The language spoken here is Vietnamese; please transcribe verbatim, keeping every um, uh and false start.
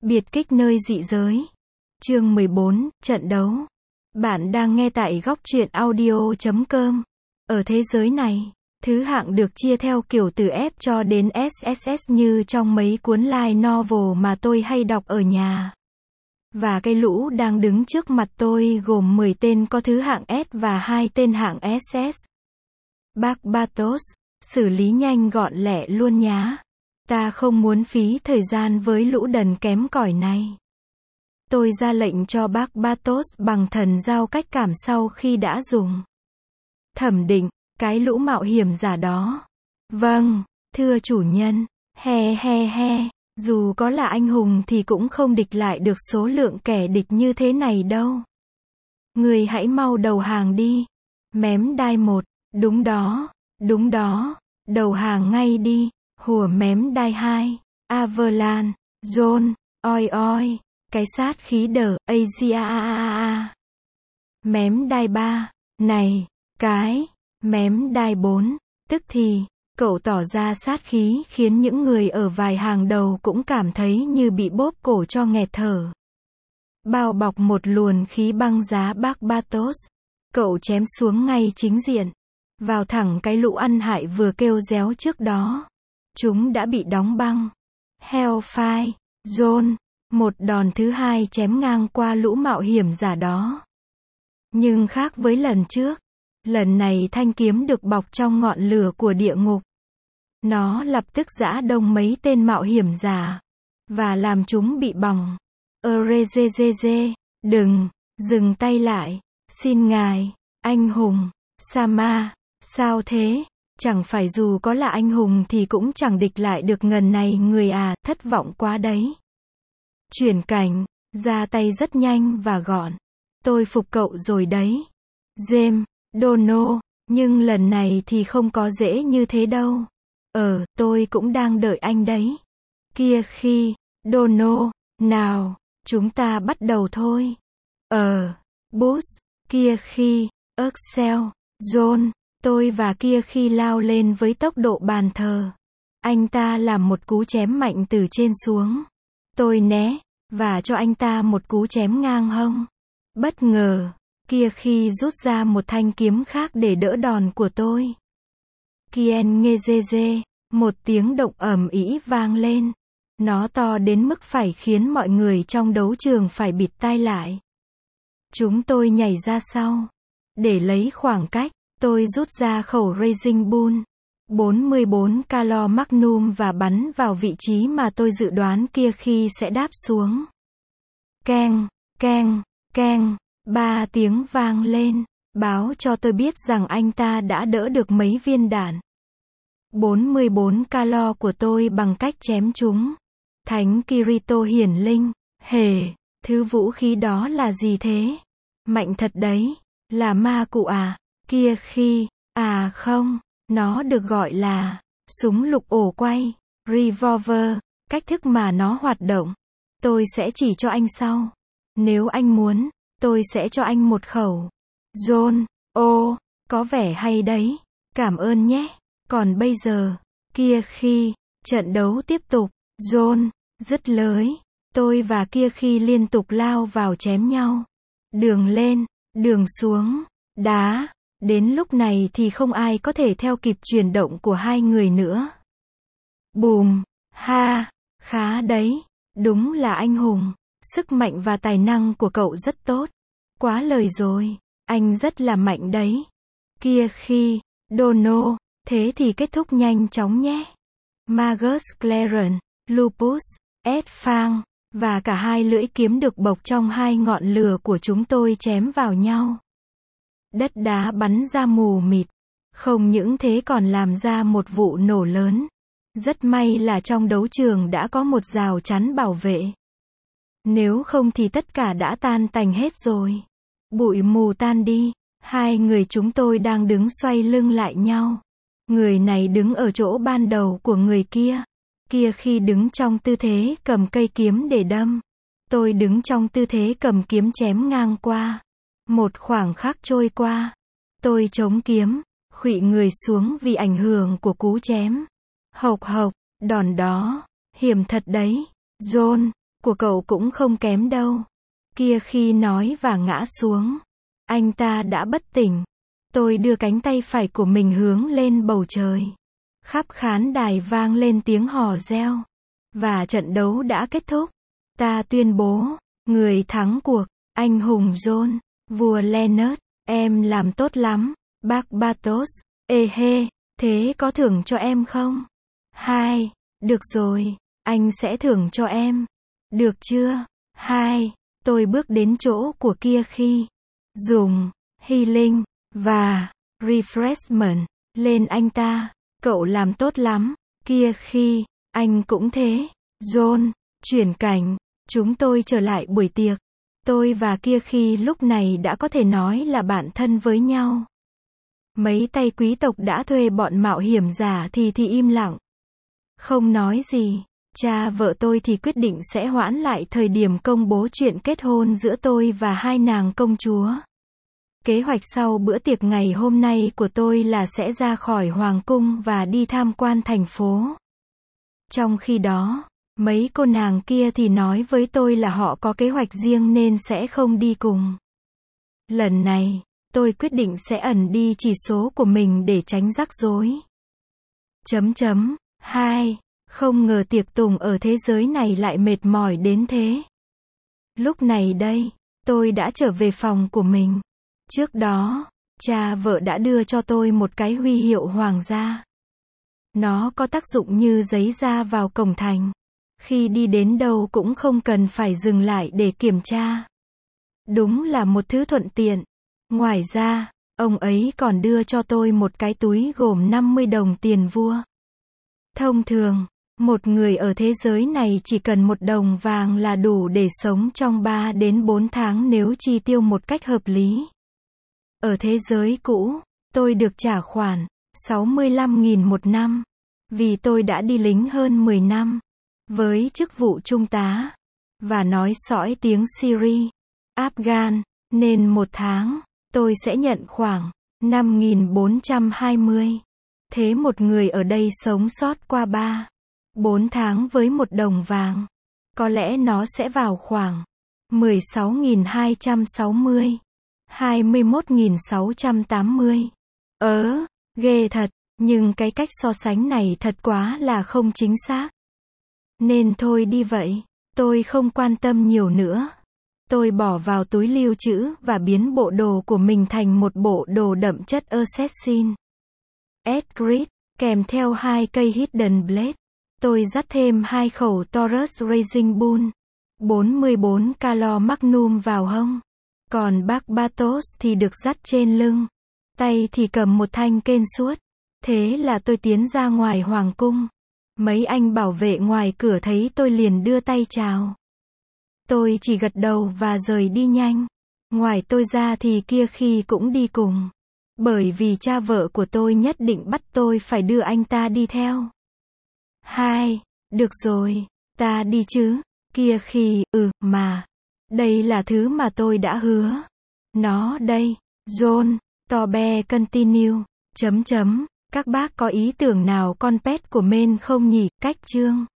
Biệt kích nơi dị giới. Chương mười bốn, trận đấu. Bạn đang nghe tại góc truyện audio chấm com. Ở thế giới này, thứ hạng được chia theo kiểu từ F cho đến ét ét ét như trong mấy cuốn light novel mà tôi hay đọc ở nhà. Và cái lũ đang đứng trước mặt tôi gồm mười tên có thứ hạng S và hai tên hạng ét ét. Bác Bartos, xử lý nhanh gọn lẹ luôn nhá. Ta không muốn phí thời gian với lũ đần kém cỏi này. Tôi ra lệnh cho bác Bartos bằng thần giao cách cảm sau khi đã dùng. Thẩm định, cái lũ mạo hiểm giả đó. Vâng, thưa chủ nhân. He he he, dù có là anh hùng thì cũng không địch lại được số lượng kẻ địch như thế này đâu. Người hãy mau đầu hàng đi. Mém đai một, đúng đó, đúng đó, đầu hàng ngay đi. Hùa mém đai hai, Averlan, John, oi oi, cái sát khí đờ, Asia. Mém đai ba, này, cái, mém đai bốn, tức thì, cậu tỏ ra sát khí khiến những người ở vài hàng đầu cũng cảm thấy như bị bóp cổ cho nghẹt thở. Bao bọc một luồn khí băng giá bác Bartos, cậu chém xuống ngay chính diện, vào thẳng cái lũ ăn hại vừa kêu réo trước đó. Chúng đã bị đóng băng. Hellfire, John, một đòn thứ hai chém ngang qua lũ mạo hiểm giả đó. Nhưng khác với lần trước, lần này thanh kiếm được bọc trong ngọn lửa của địa ngục. Nó lập tức giã đông mấy tên mạo hiểm giả, và làm chúng bị bỏng. Erezezeze, đừng, dừng tay lại, xin ngài, anh hùng, Sama, sao thế? Chẳng phải dù có là anh hùng thì cũng chẳng địch lại được ngần này người à, thất vọng quá đấy. Chuyển cảnh, ra tay rất nhanh và gọn. Tôi phục cậu rồi đấy. James, Dono, nhưng lần này thì không có dễ như thế đâu. Ờ, tôi cũng đang đợi anh đấy. Kia khi, Dono, nào, chúng ta bắt đầu thôi. Ờ, Boost, kia khi, Excel, John. Tôi và kia khi lao lên với tốc độ bàn thờ. Anh ta làm một cú chém mạnh từ trên xuống. Tôi né, và cho anh ta một cú chém ngang hông. Bất ngờ, kia khi rút ra một thanh kiếm khác để đỡ đòn của tôi. Kien Ngezeze, một tiếng động ầm ĩ vang lên. Nó to đến mức phải khiến mọi người trong đấu trường phải bịt tai lại. Chúng tôi nhảy ra sau. Để lấy khoảng cách. Tôi rút ra khẩu Raging Bull, bốn mươi bốn calo Magnum và bắn vào vị trí mà tôi dự đoán kia khi sẽ đáp xuống. Keng, keng, keng, ba tiếng vang lên, báo cho tôi biết rằng anh ta đã đỡ được mấy viên đạn. bốn mươi bốn calo của tôi bằng cách chém chúng. Thánh Kirito hiển linh, hề, thứ vũ khí đó là gì thế? Mạnh thật đấy, là ma cụ à? Kia khi, à không, nó được gọi là súng lục ổ quay, revolver, cách thức mà nó hoạt động. Tôi sẽ chỉ cho anh sau. Nếu anh muốn, tôi sẽ cho anh một khẩu. John, ô, có vẻ hay đấy, cảm ơn nhé. Còn bây giờ, kia khi, trận đấu tiếp tục. John, dứt lời, tôi và kia khi liên tục lao vào chém nhau. Đường lên, đường xuống, đá. Đến lúc này thì không ai có thể theo kịp chuyển động của hai người nữa. Bùm, ha, khá đấy, đúng là anh hùng, sức mạnh và tài năng của cậu rất tốt. Quá lời rồi, anh rất là mạnh đấy. Kia khi, Dono, thế thì kết thúc nhanh chóng nhé. Magus Clarence, Lupus, Ed Fang, và cả hai lưỡi kiếm được bọc trong hai ngọn lửa của chúng tôi chém vào nhau. Đất đá bắn ra mù mịt. Không những thế còn làm ra một vụ nổ lớn. Rất may là trong đấu trường đã có một rào chắn bảo vệ. Nếu không thì tất cả đã tan tành hết rồi. Bụi mù tan đi. Hai người chúng tôi đang đứng xoay lưng lại nhau. Người này đứng ở chỗ ban đầu của người kia. Kia khi đứng trong tư thế cầm cây kiếm để đâm. Tôi đứng trong tư thế cầm kiếm chém ngang qua. Một khoảng khắc trôi qua, tôi chống kiếm, khuỵu người xuống vì ảnh hưởng của cú chém. Hộc hộc, đòn đó, hiểm thật đấy. John, của cậu cũng không kém đâu. Kia khi nói và ngã xuống. Anh ta đã bất tỉnh. Tôi đưa cánh tay phải của mình hướng lên bầu trời. Khắp khán đài vang lên tiếng hò reo. Và trận đấu đã kết thúc. Ta tuyên bố, người thắng cuộc, anh hùng John, vua Leonard, em làm tốt lắm, bác Bartos, ê hê, thế có thưởng cho em không? Hai, được rồi, anh sẽ thưởng cho em. Được chưa? Hai, tôi bước đến chỗ của kia khi dùng healing và refreshment lên anh ta. Cậu làm tốt lắm, kia khi, anh cũng thế. John, chuyển cảnh, chúng tôi trở lại buổi tiệc. Tôi và kia khi lúc này đã có thể nói là bạn thân với nhau. Mấy tay quý tộc đã thuê bọn mạo hiểm giả thì thì im lặng. Không nói gì. Cha vợ tôi thì quyết định sẽ hoãn lại thời điểm công bố chuyện kết hôn giữa tôi và hai nàng công chúa. Kế hoạch sau bữa tiệc ngày hôm nay của tôi là sẽ ra khỏi hoàng cung và đi tham quan thành phố. Trong khi đó, mấy cô nàng kia thì nói với tôi là họ có kế hoạch riêng nên sẽ không đi cùng. Lần này, tôi quyết định sẽ ẩn đi chỉ số của mình để tránh rắc rối. Chấm chấm. Hai. Không ngờ tiệc tùng ở thế giới này lại mệt mỏi đến thế. Lúc này đây, tôi đã trở về phòng của mình. Trước đó, cha vợ đã đưa cho tôi một cái huy hiệu hoàng gia. Nó có tác dụng như giấy ra vào cổng thành. Khi đi đến đâu cũng không cần phải dừng lại để kiểm tra. Đúng là một thứ thuận tiện. Ngoài ra, ông ấy còn đưa cho tôi một cái túi gồm năm mươi đồng tiền vua. Thông thường, một người ở thế giới này chỉ cần một đồng vàng là đủ để sống trong ba đến bốn tháng nếu chi tiêu một cách hợp lý. Ở thế giới cũ, tôi được trả khoản sáu mươi lăm nghìn một năm, vì tôi đã đi lính hơn mười năm, với chức vụ trung tá, và nói sõi tiếng Syri, Afghan, nên một tháng, tôi sẽ nhận khoảng năm nghìn bốn trăm hai mươi. Thế một người ở đây sống sót qua ba, bốn tháng với một đồng vàng, có lẽ nó sẽ vào khoảng mười sáu nghìn hai trăm sáu mươi, hai mươi mốt nghìn sáu trăm tám mươi. Ớ, ghê thật, nhưng cái cách so sánh này thật quá là không chính xác. Nên thôi đi vậy, tôi không quan tâm nhiều nữa. Tôi bỏ vào túi lưu trữ và biến bộ đồ của mình thành một bộ đồ đậm chất assassin. Edgrid, kèm theo hai cây Hidden Blade. Tôi dắt thêm hai khẩu Taurus Raging Bull, bốn mươi bốn calo Magnum vào hông. Còn bác Bartos thì được dắt trên lưng. Tay thì cầm một thanh kên suốt. Thế là tôi tiến ra ngoài hoàng cung. Mấy anh bảo vệ ngoài cửa thấy tôi liền đưa tay chào. Tôi chỉ gật đầu và rời đi nhanh. Ngoài tôi ra thì kia khi cũng đi cùng. Bởi vì cha vợ của tôi nhất định bắt tôi phải đưa anh ta đi theo. Hai, được rồi, ta đi chứ. Kia khi, ừ, mà. Đây là thứ mà tôi đã hứa. Nó đây. John, Tobe continue. Chấm chấm. Các bác có ý tưởng nào con pet của men không nhỉ? Cách chương.